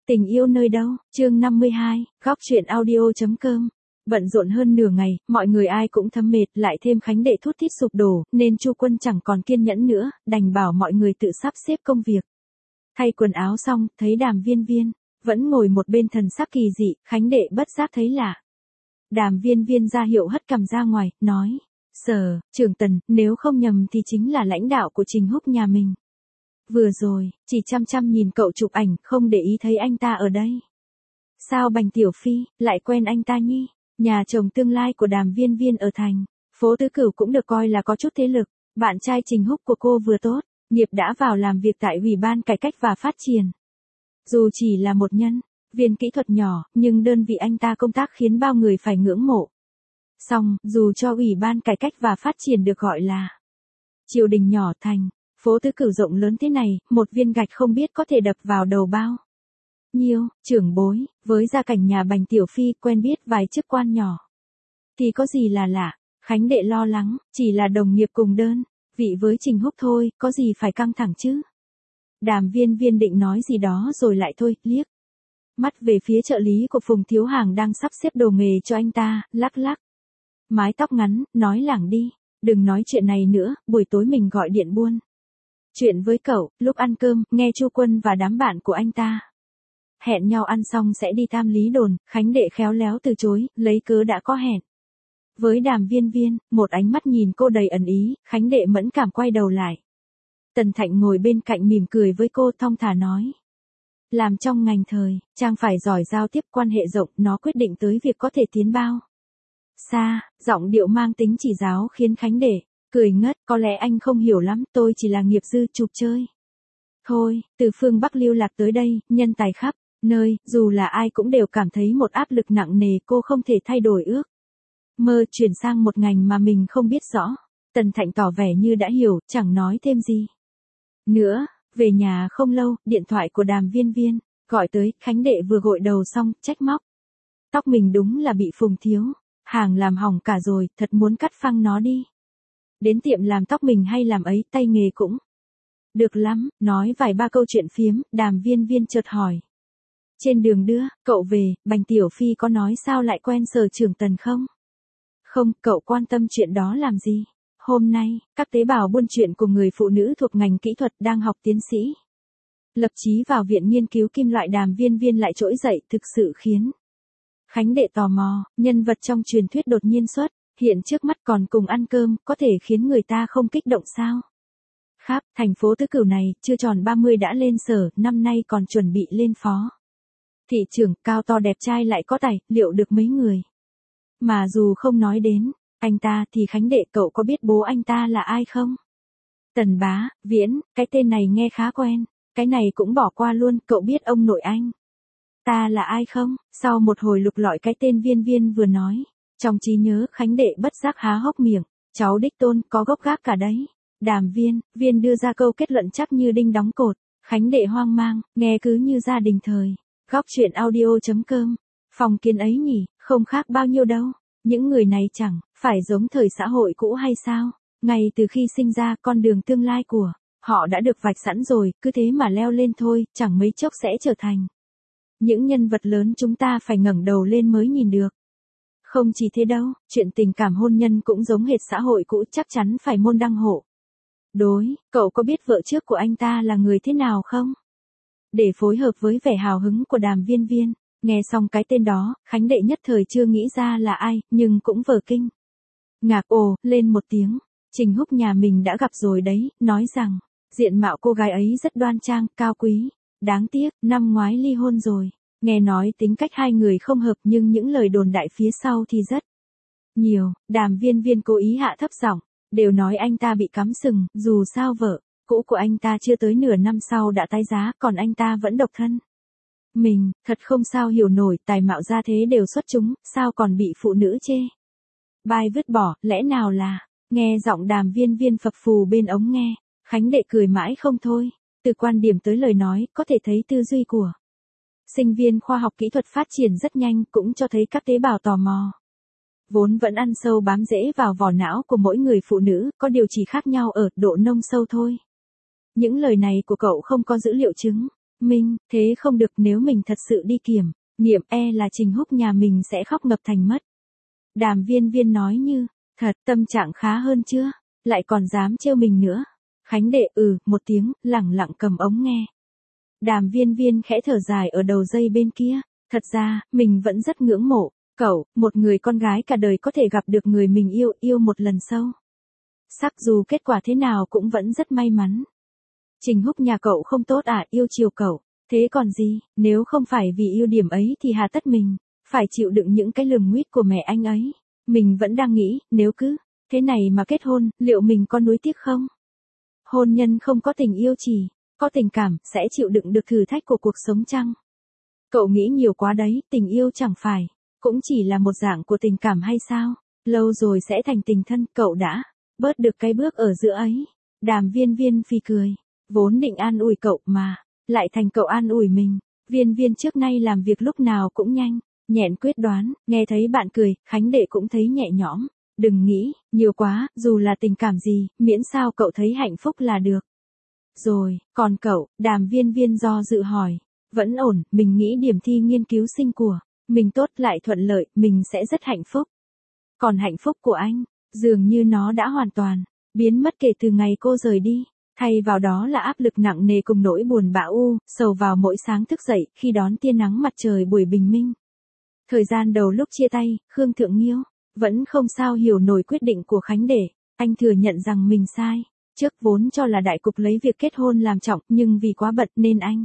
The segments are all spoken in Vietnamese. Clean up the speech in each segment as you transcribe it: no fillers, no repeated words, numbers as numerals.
Tình yêu nơi đâu, chương 52, góc truyện audio.com. Bận rộn hơn nửa ngày, mọi người ai cũng thấm mệt, lại thêm Khánh đệ thút thít sụp đổ, nên Chu Quân chẳng còn kiên nhẫn nữa, đành bảo mọi người tự sắp xếp công việc. Thay quần áo xong, thấy Đàm Viên Viên vẫn ngồi một bên thần sắc kỳ dị, Khánh đệ bất giác thấy lạ. Đàm Viên Viên ra hiệu hất cằm ra ngoài, nói: "Sở Trường Tần, nếu không nhầm thì chính là lãnh đạo của Trình Húc nhà mình. Vừa rồi, chỉ chăm chăm nhìn cậu chụp ảnh, không để ý thấy anh ta ở đây. Sao Bành Tiểu Phi lại quen anh ta nhỉ?" Nhà chồng tương lai của Đàm Viên Viên ở thành phố Tứ Cửu cũng được coi là có chút thế lực, bạn trai Trình Húc của cô vừa tốt nghiệp đã vào làm việc tại Ủy ban Cải cách và Phát triển. Dù chỉ là một nhân viên kỹ thuật nhỏ, nhưng đơn vị anh ta công tác khiến bao người phải ngưỡng mộ. Song, dù cho Ủy ban Cải cách và Phát triển được gọi là triều đình nhỏ, thành phố Tứ Cửu rộng lớn thế này, một viên gạch không biết có thể đập vào đầu bao nhiêu trưởng bối, với gia cảnh nhà Bành Tiểu Phi quen biết vài chức quan nhỏ thì có gì là lạ. Khánh đệ lo lắng, chỉ là đồng nghiệp cùng đơn vị với Trình Húc thôi, có gì phải căng thẳng chứ. Đàm Viên Viên định nói gì đó rồi lại thôi, liếc mắt về phía trợ lý của Phùng Thiếu Hàng đang sắp xếp đồ nghề cho anh ta, lắc lắc mái tóc ngắn, nói lảng đi: "Đừng nói chuyện này nữa, buổi tối mình gọi điện buôn chuyện với cậu." Lúc ăn cơm, nghe Chu Quân và đám bạn của anh ta hẹn nhau ăn xong sẽ đi Tam Lý Đồn, Khánh đệ khéo léo từ chối, lấy cớ đã có hẹn với Đàm Viên Viên. Một ánh mắt nhìn cô đầy ẩn ý, Khánh đệ mẫn cảm quay đầu lại. Tần Thạnh ngồi bên cạnh mỉm cười với cô, thong thả nói: "Làm trong ngành thời trang phải giỏi giao tiếp, quan hệ rộng, nó quyết định tới việc có thể tiến bao xa." Giọng điệu mang tính chỉ giáo khiến Khánh đệ cười ngất: "Có lẽ anh không hiểu lắm, tôi chỉ là nghiệp dư chụp chơi thôi." Từ phương Bắc lưu lạc tới đây, nhân tài khắp nơi, dù là ai cũng đều cảm thấy một áp lực nặng nề, cô không thể thay đổi ước mơ chuyển sang một ngành mà mình không biết rõ. Tần Thạnh tỏ vẻ như đã hiểu, chẳng nói thêm gì nữa. Về nhà không lâu, điện thoại của Đàm Viên Viên gọi tới, Khánh đệ vừa gội đầu xong, trách móc: "Tóc mình đúng là bị Phùng Thiếu Hàng làm hỏng cả rồi, thật muốn cắt phăng nó đi. Đến tiệm làm tóc mình hay làm ấy, tay nghề cũng được lắm." Nói vài ba câu chuyện phiếm, Đàm Viên Viên chợt hỏi: "Trên đường đưa cậu về, Bành Tiểu Phi có nói sao lại quen Sở Trưởng Tần không?" "Không, cậu quan tâm chuyện đó làm gì? Hôm nay, các tế bào buôn chuyện của người phụ nữ thuộc ngành kỹ thuật đang học tiến sĩ lập chí vào Viện Nghiên cứu Kim loại." Đàm Viên Viên lại trỗi dậy, thực sự khiến Khánh đệ tò mò, nhân vật trong truyền thuyết đột nhiên xuất hiện trước mắt còn cùng ăn cơm, có thể khiến người ta không kích động sao? Khắp thành phố Tứ Cửu này, chưa tròn 30 đã lên sở, năm nay còn chuẩn bị lên phó thị trưởng, cao to đẹp trai lại có tài, liệu được mấy người. Mà dù không nói đến anh ta thì Khánh đệ, cậu có biết bố anh ta là ai không? Tần Bá Viễn, cái tên này nghe khá quen. Cái này cũng bỏ qua luôn, cậu biết ông nội anh ta là ai không? Sau một hồi lục lọi cái tên Viên Viên vừa nói, trong trí nhớ Khánh đệ bất giác há hốc miệng: "Cháu đích tôn, có gốc gác cả đấy." Đàm Viên Viên đưa ra câu kết luận chắc như đinh đóng cột. Khánh đệ hoang mang, nghe cứ như gia đình thời. Góc truyện audio.com. Phong kiến ấy nhỉ, không khác bao nhiêu đâu. Những người này chẳng phải giống thời xã hội cũ hay sao? Ngay từ khi sinh ra, con đường tương lai của họ đã được vạch sẵn rồi, cứ thế mà leo lên thôi, chẳng mấy chốc sẽ trở thành những nhân vật lớn chúng ta phải ngẩng đầu lên mới nhìn được. Không chỉ thế đâu, chuyện tình cảm hôn nhân cũng giống hệt xã hội cũ, chắc chắn phải môn đăng hộ đối. Cậu có biết vợ trước của anh ta là người thế nào không? Để phối hợp với vẻ hào hứng của Đàm Viên Viên, nghe xong cái tên đó, Khánh đệ nhất thời chưa nghĩ ra là ai, nhưng cũng vờ kinh ngạc ồ lên một tiếng. Trình Húc nhà mình đã gặp rồi đấy, nói rằng diện mạo cô gái ấy rất đoan trang, cao quý. Đáng tiếc, năm ngoái ly hôn rồi. Nghe nói tính cách hai người không hợp, nhưng những lời đồn đại phía sau thì rất nhiều. Đàm Viên Viên cố ý hạ thấp giọng: "Đều nói anh ta bị cắm sừng, dù sao vợ cũ của anh ta chưa tới nửa năm sau đã tái giá, còn anh ta vẫn độc thân. Mình thật không sao hiểu nổi, tài mạo ra thế đều xuất chúng, sao còn bị phụ nữ chê bai vứt bỏ, lẽ nào là..." Nghe giọng Đàm Viên Viên phập phù bên ống nghe, Khánh đệ cười mãi không thôi. Từ quan điểm tới lời nói, có thể thấy tư duy của sinh viên khoa học kỹ thuật phát triển rất nhanh, cũng cho thấy các tế bào tò mò vốn vẫn ăn sâu bám rễ vào vỏ não của mỗi người phụ nữ, có điều chỉ khác nhau ở độ nông sâu thôi. Những lời này của cậu không có dữ liệu chứng Minh, thế không được, nếu mình thật sự đi kiểm nghiệm là Trình Húc nhà mình sẽ khóc ngập thành mất. Đàm Viên Viên nói như, thật, tâm trạng khá hơn chưa? Lại còn dám trêu mình nữa. Khánh đệ một tiếng, lẳng lặng cầm ống nghe. Đàm Viên Viên khẽ thở dài ở đầu dây bên kia. Thật ra, mình vẫn rất ngưỡng mộ cậu, một người con gái cả đời có thể gặp được người mình yêu một lần sâu. Sắc dù kết quả thế nào cũng vẫn rất may mắn. Trình Húc nhà cậu không tốt à, yêu chiều cậu. Thế còn gì, nếu không phải vì ưu điểm ấy thì hà tất mình phải chịu đựng những cái lườm nguýt của mẹ anh ấy. Mình vẫn đang nghĩ, nếu cứ thế này mà kết hôn, liệu mình có nuối tiếc không? Hôn nhân không có tình yêu chỉ có tình cảm, sẽ chịu đựng được thử thách của cuộc sống chăng? Cậu nghĩ nhiều quá đấy, tình yêu chẳng phải cũng chỉ là một dạng của tình cảm hay sao? Lâu rồi sẽ thành tình thân, cậu đã bớt được cái bước ở giữa ấy. Đàm Viên Viên phì cười, vốn định an ủi cậu mà lại thành cậu an ủi mình. Viên Viên trước nay làm việc lúc nào cũng nhanh nhẹn quyết đoán, nghe thấy bạn cười, Khánh đệ cũng thấy nhẹ nhõm. Đừng nghĩ nhiều quá, dù là tình cảm gì, miễn sao cậu thấy hạnh phúc là được. Rồi, còn cậu? Đàm Viên Viên do dự hỏi. Vẫn ổn, mình nghĩ điểm thi nghiên cứu sinh của mình tốt lại thuận lợi, mình sẽ rất hạnh phúc. Còn hạnh phúc của anh, dường như nó đã hoàn toàn biến mất kể từ ngày cô rời đi. Thay vào đó là áp lực nặng nề cùng nỗi buồn bã sầu vào mỗi sáng thức dậy khi đón tia nắng mặt trời buổi bình minh. Thời gian đầu lúc chia tay, Khương Thượng Nghiêu vẫn không sao hiểu nổi quyết định của Khánh đệ. Anh thừa nhận rằng mình sai. Trước vốn cho là đại cục lấy việc kết hôn làm trọng, nhưng vì quá bận nên anh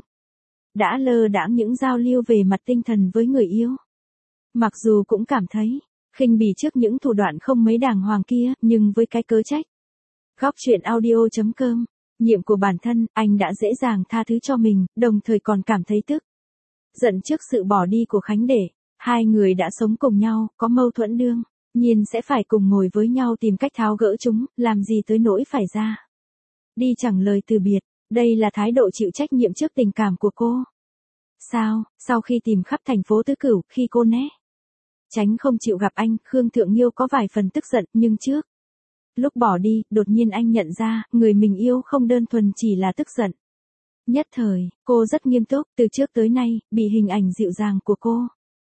đã lơ đãng những giao lưu về mặt tinh thần với người yêu. Mặc dù cũng cảm thấy khinh bỉ trước những thủ đoạn không mấy đàng hoàng kia, nhưng với cái cớ trách góc chuyện audio.com, nhiệm của bản thân, anh đã dễ dàng tha thứ cho mình, đồng thời còn cảm thấy tức giận trước sự bỏ đi của Khánh đệ. Hai người đã sống cùng nhau, có mâu thuẫn đương nhiên sẽ phải cùng ngồi với nhau tìm cách tháo gỡ chúng, làm gì tới nỗi phải ra đi chẳng lời từ biệt. Đây là thái độ chịu trách nhiệm trước tình cảm của cô. Sao, sau khi tìm khắp thành phố Tứ Cửu, khi cô né tránh không chịu gặp anh, Khương Thượng Nghiêu có vài phần tức giận, nhưng trước lúc bỏ đi, đột nhiên anh nhận ra, người mình yêu không đơn thuần chỉ là tức giận. Nhất thời, cô rất nghiêm túc, từ trước tới nay, bị hình ảnh dịu dàng của cô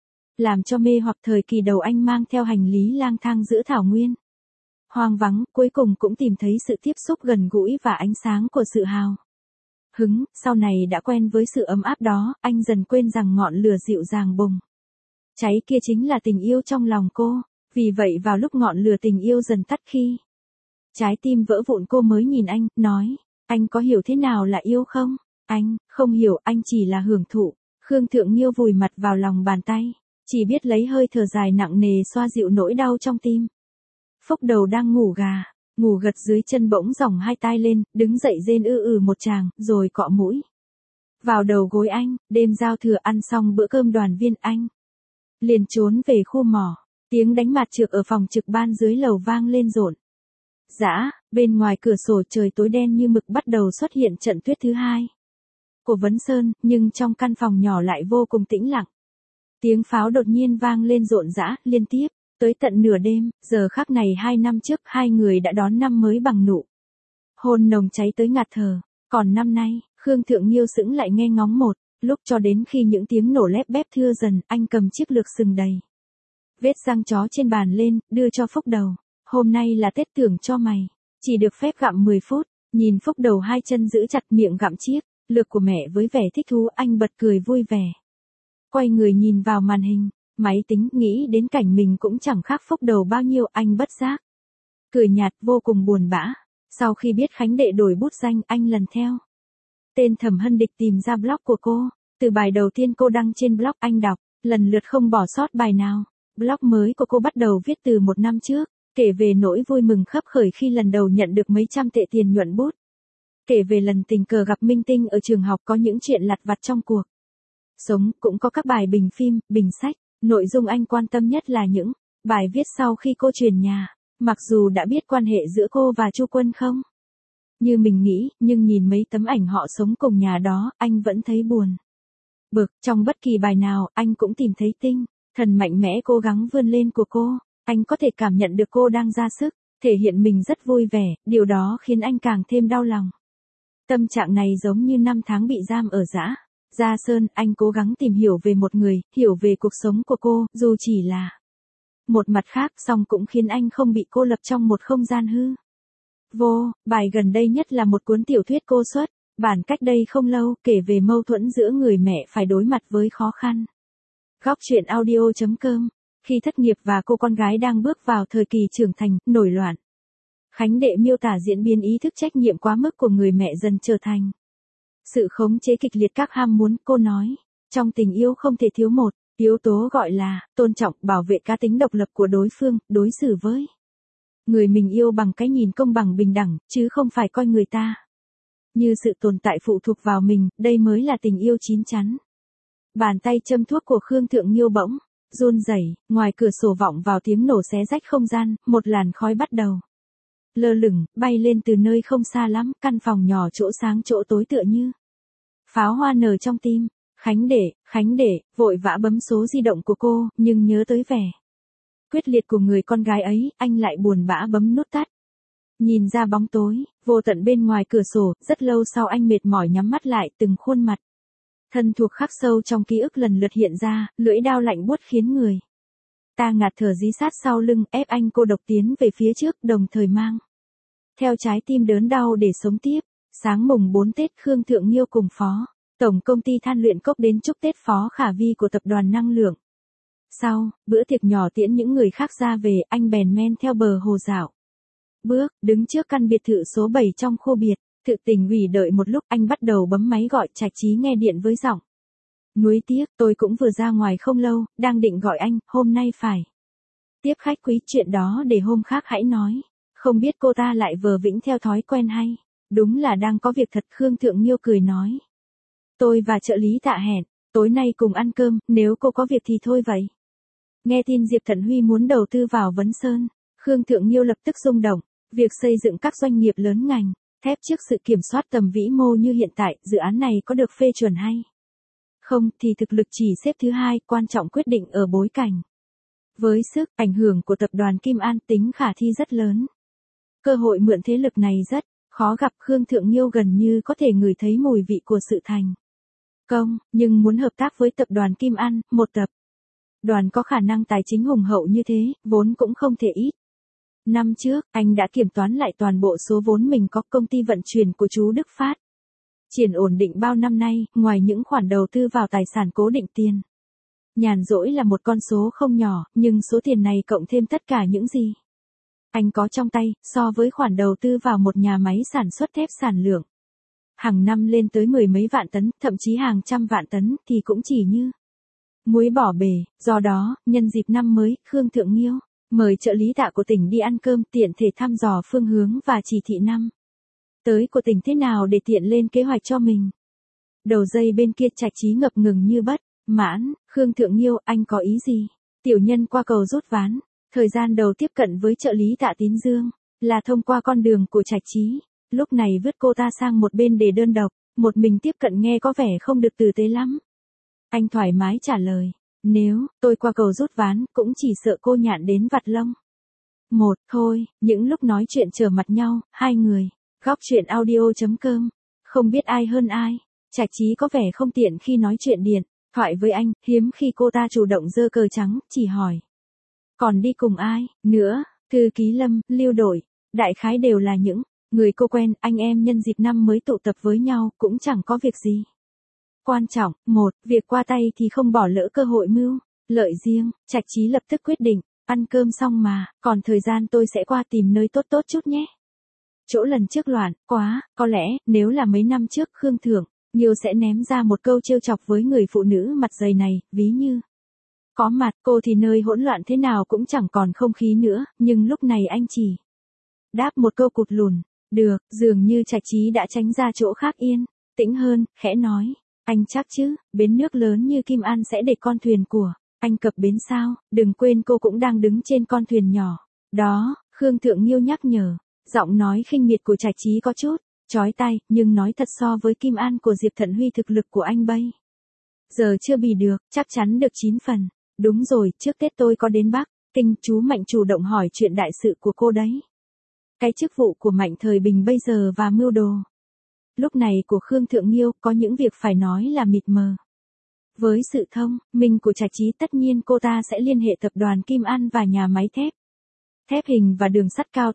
làm cho mê hoặc. Thời kỳ đầu anh mang theo hành lý lang thang giữa thảo nguyên hoang vắng, cuối cùng cũng tìm thấy sự tiếp xúc gần gũi và ánh sáng của sự hào hứng. Sau này đã quen với sự ấm áp đó, anh dần quên rằng ngọn lửa dịu dàng bùng cháy kia chính là tình yêu trong lòng cô. Vì vậy vào lúc ngọn lửa tình yêu dần tắt, khi trái tim vỡ vụn, cô mới nhìn anh, nói, anh có hiểu thế nào là yêu không? Anh không hiểu, anh chỉ là hưởng thụ. Khương Thượng Nghiêu vùi mặt vào lòng bàn tay, chỉ biết lấy hơi thở dài nặng nề xoa dịu nỗi đau trong tim. Phúc Đầu đang ngủ ngủ gật dưới chân bỗng dòng hai tai lên, đứng dậy rên một tràng, rồi cọ mũi vào đầu gối anh. Đêm giao thừa ăn xong bữa cơm đoàn viên, anh liền trốn về khu mỏ. Tiếng đánh mạt trược ở phòng trực ban dưới lầu vang lên rộn rã. Bên ngoài cửa sổ trời tối đen như mực, bắt đầu xuất hiện trận tuyết thứ hai của Vấn Sơn, nhưng trong căn phòng nhỏ lại vô cùng tĩnh lặng. Tiếng pháo đột nhiên vang lên rộn rã, liên tiếp, tới tận nửa đêm. Giờ khắc này 2 năm trước, hai người đã đón năm mới bằng nụ hôn nồng cháy tới ngạt thở. Còn năm nay, Khương Thượng Nghiêu sững lại nghe ngóng một lúc, cho đến khi những tiếng nổ lép bép thưa dần, anh cầm chiếc lược sừng đầy vết răng chó trên bàn lên, đưa cho Phúc Đầu. Hôm nay là Tết, thưởng cho mày, chỉ được phép gặm 10 phút. Nhìn Phúc Đầu hai chân giữ chặt miệng gặm chiếc lược của mẹ với vẻ thích thú, anh bật cười vui vẻ. Quay người nhìn vào màn hình máy tính, nghĩ đến cảnh mình cũng chẳng khác Phúc Đầu bao nhiêu, anh bất giác cười nhạt, vô cùng buồn bã. Sau khi biết Khánh đệ đổi bút danh, anh lần theo tên Thẩm Hân Địch tìm ra blog của cô. Từ bài đầu tiên cô đăng trên blog, anh đọc lần lượt không bỏ sót bài nào. Blog mới của cô bắt đầu viết từ 1 năm trước, kể về nỗi vui mừng khấp khởi khi lần đầu nhận được mấy trăm tệ tiền nhuận bút, kể về lần tình cờ gặp minh tinh ở trường học, có những chuyện lặt vặt trong cuộc sống, cũng có các bài bình phim, bình sách. Nội dung anh quan tâm nhất là những bài viết sau khi cô chuyển nhà. Mặc dù đã biết quan hệ giữa cô và Chu Quân không như mình nghĩ, nhưng nhìn mấy tấm ảnh họ sống cùng nhà đó, anh vẫn thấy buồn bực. Trong bất kỳ bài nào, anh cũng tìm thấy tinh thần mạnh mẽ cố gắng vươn lên của cô. Anh có thể cảm nhận được cô đang ra sức thể hiện mình rất vui vẻ, điều đó khiến anh càng thêm đau lòng. Tâm trạng này giống như 5 tháng bị giam ở dã Gia Sơn, anh cố gắng tìm hiểu về một người, hiểu về cuộc sống của cô, dù chỉ là một mặt khác, song cũng khiến anh không bị cô lập trong một không gian hư vô. Bài gần đây nhất là một cuốn tiểu thuyết cô xuất, bản cách đây không lâu, kể về mâu thuẫn giữa người mẹ phải đối mặt với khó khăn. Góc truyện audio.com. Khi thất nghiệp và cô con gái đang bước vào thời kỳ trưởng thành, nổi loạn, Khánh Đệ miêu tả diễn biến ý thức trách nhiệm quá mức của người mẹ dần trở thành sự khống chế kịch liệt các ham muốn. Cô nói, trong tình yêu không thể thiếu một yếu tố gọi là tôn trọng, bảo vệ cá tính độc lập của đối phương, đối xử với người mình yêu bằng cái nhìn công bằng bình đẳng, chứ không phải coi người ta như sự tồn tại phụ thuộc vào mình, đây mới là tình yêu chín chắn. Bàn tay châm thuốc của Khương Thượng Nhiêu bỗng run rẩy, ngoài cửa sổ vọng vào tiếng nổ xé rách không gian, một làn khói bắt đầu lơ lửng, bay lên từ nơi không xa lắm, căn phòng nhỏ chỗ sáng chỗ tối tựa như pháo hoa nở trong tim. Khánh Đệ, vội vã bấm số di động của cô, nhưng nhớ tới vẻ quyết liệt của người con gái ấy, anh lại buồn bã bấm nút tắt. Nhìn ra bóng tối vô tận bên ngoài cửa sổ, rất lâu sau anh mệt mỏi nhắm mắt lại, từng khuôn mặt thân thuộc khắc sâu trong ký ức lần lượt hiện ra, lưỡi dao lạnh buốt khiến người ta ngạt thở dí sát sau lưng, ép anh cô độc tiến về phía trước, đồng thời mang theo trái tim đớn đau để sống tiếp. Sáng mùng 4 Tết, Khương Thượng Nhiêu cùng Phó Tổng công ty Than Luyện Cốc đến chúc Tết Phó Khả Vi của tập đoàn Năng lượng. Sau bữa tiệc nhỏ tiễn những người khác ra về, anh bèn men theo bờ hồ dạo bước, đứng trước căn biệt thự số 7 trong khu biệt thự Tỉnh ủy. Đợi một lúc, anh bắt đầu bấm máy gọi. Trạch Trí nghe điện với giọng nuối tiếc, tôi cũng vừa ra ngoài không lâu, đang định gọi anh, hôm nay phải tiếp khách quý, chuyện đó để hôm khác hãy nói. Không biết cô ta lại vờ vĩnh theo thói quen hay đúng là đang có việc thật. Khương Thượng Nhiêu cười nói, tôi và trợ lý Tạ hẹn tối nay cùng ăn cơm, nếu cô có việc thì thôi vậy. Nghe tin Diệp Thận Huy muốn đầu tư vào Vấn Sơn, Khương Thượng Nhiêu lập tức rung động. Việc xây dựng các doanh nghiệp lớn ngành thép trước sự kiểm soát tầm vĩ mô như hiện tại, dự án này có được phê chuẩn hay không thì thực lực chỉ xếp thứ hai, quan trọng quyết định ở bối cảnh. Với sức ảnh hưởng của tập đoàn Kim An, tính khả thi rất lớn. Cơ hội mượn thế lực này rất khó gặp. Khương Thượng Nhiêu gần như có thể ngửi thấy mùi vị của sự thành công, nhưng muốn hợp tác với tập đoàn Kim An, một tập đoàn có khả năng tài chính hùng hậu như thế, vốn cũng không thể ít. Năm trước, anh đã kiểm toán lại toàn bộ số vốn mình có. Công ty vận chuyển của chú Đức Phát triển ổn định bao năm nay, ngoài những khoản đầu tư vào tài sản cố định, tiền nhàn rỗi là một con số không nhỏ, nhưng số tiền này cộng thêm tất cả những gì anh có trong tay, so với khoản đầu tư vào một nhà máy sản xuất thép sản lượng hàng năm lên tới mười mấy vạn tấn, thậm chí hàng trăm vạn tấn, thì cũng chỉ như muối bỏ bể. Do đó, nhân dịp năm mới, Khương Thượng Nhiêu mời trợ lý Tạ của tỉnh đi ăn cơm, tiện thể thăm dò phương hướng và chỉ thị năm tới của tỉnh thế nào để tiện lên kế hoạch cho mình. Đầu dây bên kia Trạch Trí ngập ngừng như bất mãn. Khương Thượng Nhiêu, anh có ý gì? Tiểu nhân qua cầu rút ván. Thời gian đầu tiếp cận với trợ lý Tạ Tín Dương là thông qua con đường của Trạch Trí. Lúc này vứt cô ta sang một bên để đơn độc, một mình tiếp cận nghe có vẻ không được tử tế lắm. Anh thoải mái trả lời, nếu tôi qua cầu rút ván, cũng chỉ sợ cô nhạn đến vặt lông. Một, thôi, những lúc nói chuyện trở mặt nhau, hai người. Góc truyện audio.com. Không biết ai hơn ai. Trạch Trí có vẻ không tiện khi nói chuyện điện thoại với anh, hiếm khi cô ta chủ động giơ cờ trắng, chỉ hỏi. Còn đi cùng ai nữa? Thư ký Lâm, Lưu Đội, đại khái đều là những người cô quen. Anh em nhân dịp năm mới tụ tập với nhau, cũng chẳng có việc gì quan trọng. Một, việc qua tay thì không bỏ lỡ cơ hội mưu lợi riêng. Trạch Trí lập tức quyết định, ăn cơm xong mà, còn thời gian tôi sẽ qua tìm nơi tốt tốt chút nhé. Chỗ lần trước loạn quá, có lẽ nếu là mấy năm trước Khương Thượng Nhiêu sẽ ném ra một câu trêu chọc với người phụ nữ mặt dày này, ví như có mặt cô thì nơi hỗn loạn thế nào cũng chẳng còn không khí nữa, nhưng lúc này anh chỉ đáp một câu cụt lùn. Được, dường như Trạch Trí đã tránh ra chỗ khác yên tĩnh hơn, khẽ nói, anh chắc chứ, bến nước lớn như Kim An sẽ để con thuyền của anh cập bến sao? Đừng quên cô cũng đang đứng trên con thuyền nhỏ đó. Khương Thượng Nhiêu nhắc nhở. Giọng nói khinh miệt của Trạch Trí có chút chói tai, nhưng nói thật, so với Kim An của Diệp Thận Huy, thực lực của anh bây giờ chưa bì được, chắc chắn được 9 phần. Đúng rồi, trước Tết tôi có đến Bắc Kinh, chú Mạnh chủ động hỏi chuyện đại sự của cô đấy. Cái chức vụ của Mạnh thời bình bây giờ và mưu đồ lúc này của Khương Thượng Nghiêu có những việc phải nói là mịt mờ. Với sự thông minh của Trạch Trí tất nhiên cô ta sẽ liên hệ tập đoàn Kim An và nhà máy thép. Thép hình và đường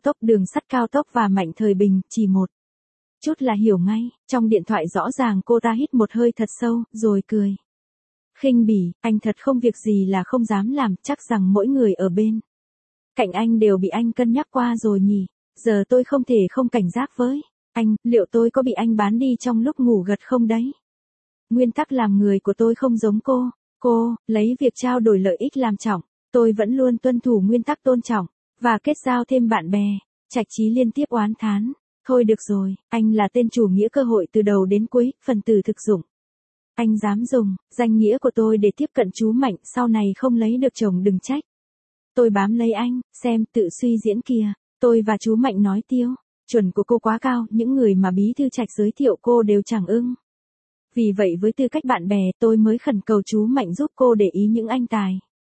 sắt cao tốc và Mạnh Thời Bình chỉ một chút là hiểu ngay, trong điện thoại rõ ràng cô ta hít một hơi thật sâu, rồi cười. Khinh bỉ, anh thật không việc gì là không dám làm, chắc rằng mỗi người ở bên cạnh anh đều bị anh cân nhắc qua rồi nhỉ, giờ tôi không thể không cảnh giác với anh, liệu tôi có bị anh bán đi trong lúc ngủ gật không đấy? Nguyên tắc làm người của tôi không giống cô, lấy việc trao đổi lợi ích làm trọng, tôi vẫn luôn tuân thủ nguyên tắc tôn trọng, và kết giao thêm bạn bè. Trạch Trí liên tiếp oán thán, thôi được rồi, anh là tên chủ nghĩa cơ hội từ đầu đến cuối, phần tử thực dụng. Anh dám dùng danh nghĩa của tôi để tiếp cận chú Mạnh, sau này không lấy được chồng đừng trách. Tôi bám lấy anh, xem tự suy diễn kìa, tôi và chú Mạnh nói tiêu chuẩn của cô quá cao, những người mà bí thư Trạch giới thiệu cô đều chẳng ưng. Vì vậy với tư cách bạn bè tôi mới khẩn cầu chú Mạnh giúp cô để ý những anh tài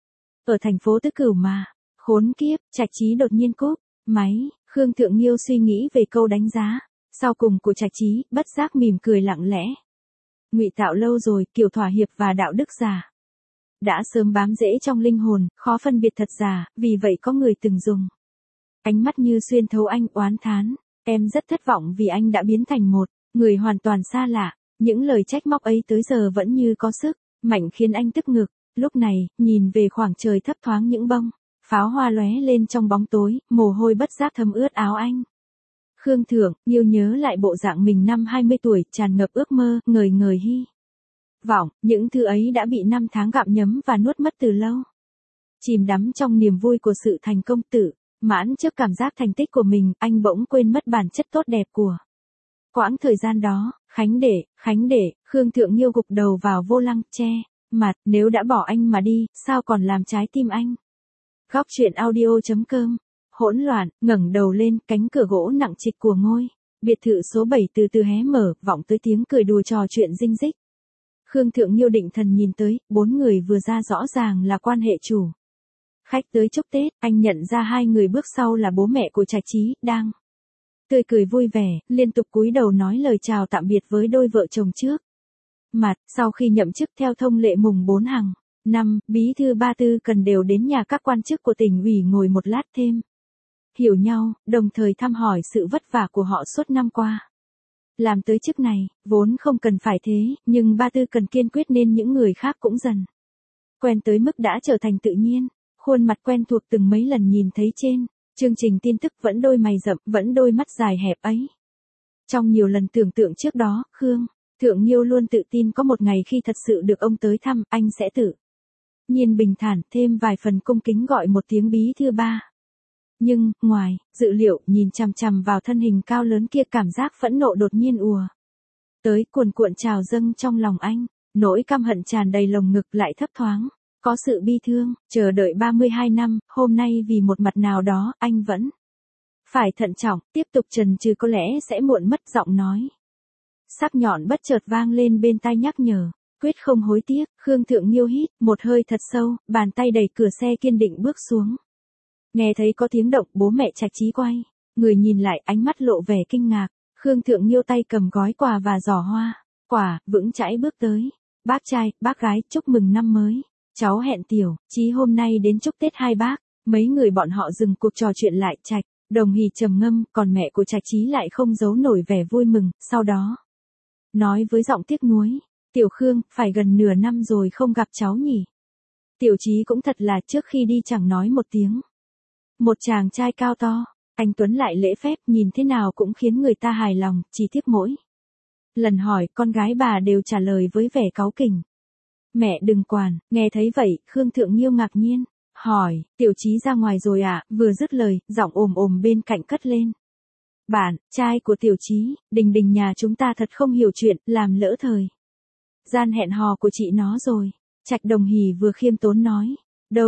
ở thành phố Tứ Cửu mà. Khốn kiếp, Trạch Trí đột nhiên cúp máy. Khương Thượng Nghiêu suy nghĩ về câu đánh giá sau cùng của Trạch Trí, bất giác mỉm cười lặng lẽ. Ngụy tạo lâu rồi, kiểu thỏa hiệp và đạo đức giả đã sớm bám rễ trong linh hồn, khó phân biệt thật giả, vì vậy có người từng dùng ánh mắt như xuyên thấu anh, oán thán, em rất thất vọng vì anh đã biến thành một người hoàn toàn xa lạ. Những lời trách móc ấy tới giờ vẫn như có sức mạnh khiến anh tức ngực. Lúc này, nhìn về khoảng trời thấp thoáng những bông pháo hoa lóe lên trong bóng tối, mồ hôi bất giác thấm ướt áo anh. Khương Thượng Nghiêu nhớ lại bộ dạng mình năm 20 tuổi, tràn ngập ước mơ, ngời ngời hy vọng, những thứ ấy đã bị năm tháng gặm nhấm và nuốt mất từ lâu. Chìm đắm trong niềm vui của sự thành công, tự mãn trước cảm giác thành tích của mình, anh bỗng quên mất bản chất tốt đẹp của quãng thời gian đó. Khánh đệ, Khương Thượng Nghiêu gục đầu vào vô lăng, che mặt, nếu đã bỏ anh mà đi, sao còn làm trái tim anh? Góc truyện audio.com. Hỗn loạn, ngẩng đầu lên, cánh cửa gỗ nặng trịch của ngôi biệt thự số 7 từ từ hé mở, vọng tới tiếng cười đùa trò chuyện rinh rích. Khương Thượng Nghiêu định thần nhìn tới, 4 người vừa ra rõ ràng là quan hệ chủ khách tới chúc Tết, anh nhận ra 2 người bước sau là bố mẹ của Trạch Trí, đang tươi cười vui vẻ, liên tục cúi đầu nói lời chào tạm biệt với đôi vợ chồng trước mặt. Sau khi nhậm chức theo thông lệ mùng 4 hàng năm, bí thư Ba Tư Cần đều đến nhà các quan chức của tỉnh ủy ngồi một lát thêm hiểu nhau, đồng thời thăm hỏi sự vất vả của họ suốt năm qua. Làm tới chức này, vốn không cần phải thế, nhưng Ba Tư Cần kiên quyết nên những người khác cũng dần quen tới mức đã trở thành tự nhiên. Khuôn mặt quen thuộc từng mấy lần nhìn thấy trên chương trình tin tức, vẫn đôi mày rậm, vẫn đôi mắt dài hẹp ấy. Trong nhiều lần tưởng tượng trước đó, Khương Thượng Nghiêu luôn tự tin có một ngày khi thật sự được ông tới thăm, anh sẽ tự nhiên bình thản, thêm vài phần cung kính gọi một tiếng bí thư Ba. Nhưng, ngoài dự liệu, nhìn chằm chằm vào thân hình cao lớn kia, cảm giác phẫn nộ đột nhiên ùa tới, cuồn cuộn trào dâng trong lòng anh. Nỗi căm hận tràn đầy lồng ngực, lại thấp thoáng có sự bi thương, chờ đợi 32 năm, hôm nay vì một mặt nào đó, anh vẫn phải thận trọng, tiếp tục chần chừ có lẽ sẽ muộn mất. Giọng nói sắc nhọn bất chợt vang lên bên tai nhắc nhở, quyết không hối tiếc. Khương Thượng Nghiêu hít một hơi thật sâu, bàn tay đẩy cửa xe kiên định bước xuống. Nghe thấy có tiếng động, bố mẹ Trạch Trí quay người nhìn lại, ánh mắt lộ vẻ kinh ngạc. Khương Thượng Nghiêu tay cầm gói quà và giỏ hoa quả, vững chãi bước tới. Bác trai, bác gái, chúc mừng năm mới. Cháu hẹn Tiểu Trí hôm nay đến chúc Tết hai bác. Mấy người bọn họ dừng cuộc trò chuyện lại. Trạch Đồng Hỷ trầm ngâm, còn mẹ của Trạch Trí lại không giấu nổi vẻ vui mừng, sau đó nói với giọng tiếc nuối, Tiểu Khương, phải gần nửa năm rồi không gặp cháu nhỉ. Tiểu Trí cũng thật là trước khi đi chẳng nói một tiếng. Một chàng trai cao to, anh tuấn lại lễ phép, nhìn thế nào cũng khiến người ta hài lòng, chỉ tiếc mỗi lần hỏi, con gái bà đều trả lời với vẻ cáu kỉnh. Mẹ đừng quản. Nghe thấy vậy, Khương Thượng Nghiêu ngạc nhiên hỏi, Tiểu Trí ra ngoài rồi à? Vừa dứt lời, giọng ồm bên cạnh cất lên. Bạn trai của Tiểu Trí, Đình nhà chúng ta thật không hiểu chuyện, làm lỡ thời gian hẹn hò của chị nó rồi. Trạch Đồng Hỷ vừa khiêm tốn nói, đâu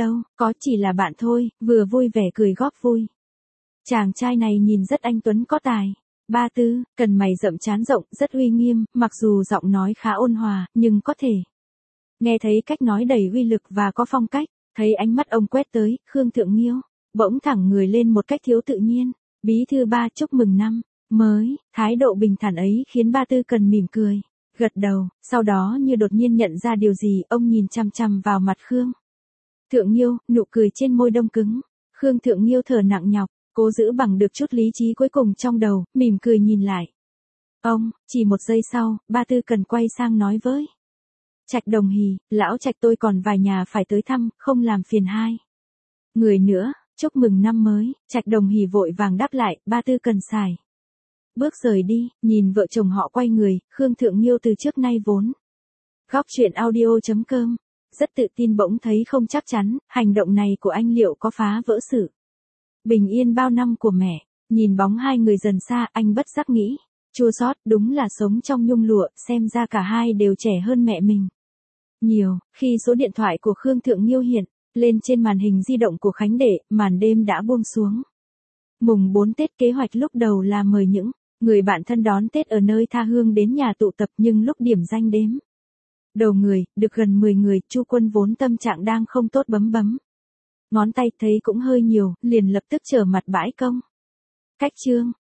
có chỉ là bạn thôi, vừa vui vẻ cười góp vui. Chàng trai này nhìn rất anh tuấn có tài. Ba Tư Cần mày rậm trán rộng, rất uy nghiêm, mặc dù giọng nói khá ôn hòa, nhưng có thể nghe thấy cách nói đầy uy lực và có phong cách. Thấy ánh mắt ông quét tới, Khương Thượng Nghiêu bỗng thẳng người lên một cách thiếu tự nhiên. Bí thư Ba chúc mừng năm Mới, thái độ bình thản ấy khiến ba Tư Cần mỉm cười, gật đầu, sau đó như đột nhiên nhận ra điều gì, ông nhìn chằm chằm vào mặt Khương Thượng Nhiêu, nụ cười trên môi đông cứng. Khương Thượng Nhiêu thở nặng nhọc, cố giữ bằng được chút lý trí cuối cùng trong đầu, mỉm cười nhìn lại. Ông, chỉ một giây sau, ba Tư Cần quay sang nói với Trạch Đồng Hì, lão Trạch tôi còn vài nhà phải tới thăm, không làm phiền hai người nữa, chúc mừng năm mới. Trạch Đồng Hì vội vàng đáp lại, ba Tư Cần xài bước rời đi, nhìn vợ chồng họ quay người, Khương Thượng Nhiêu từ trước nay vốn góc chuyện audio.com rất tự tin bỗng thấy không chắc chắn, hành động này của anh liệu có phá vỡ sự bình yên bao năm của mẹ. Nhìn bóng hai người dần xa, anh bất giác nghĩ, chua xót, đúng là sống trong nhung lụa, xem ra cả hai đều trẻ hơn mẹ mình nhiều. Khi số điện thoại của Khương Thượng Nhiêu hiện lên trên màn hình di động của Khánh Đệ, màn đêm đã buông xuống. Mùng 4 Tết kế hoạch lúc đầu là mời những người bạn thân đón Tết ở nơi tha hương đến nhà tụ tập, nhưng lúc điểm danh đếm đầu người, được gần 10 người, Chu Quân vốn tâm trạng đang không tốt bấm ngón tay, thấy cũng hơi nhiều, liền lập tức trở mặt bãi công. Cách chương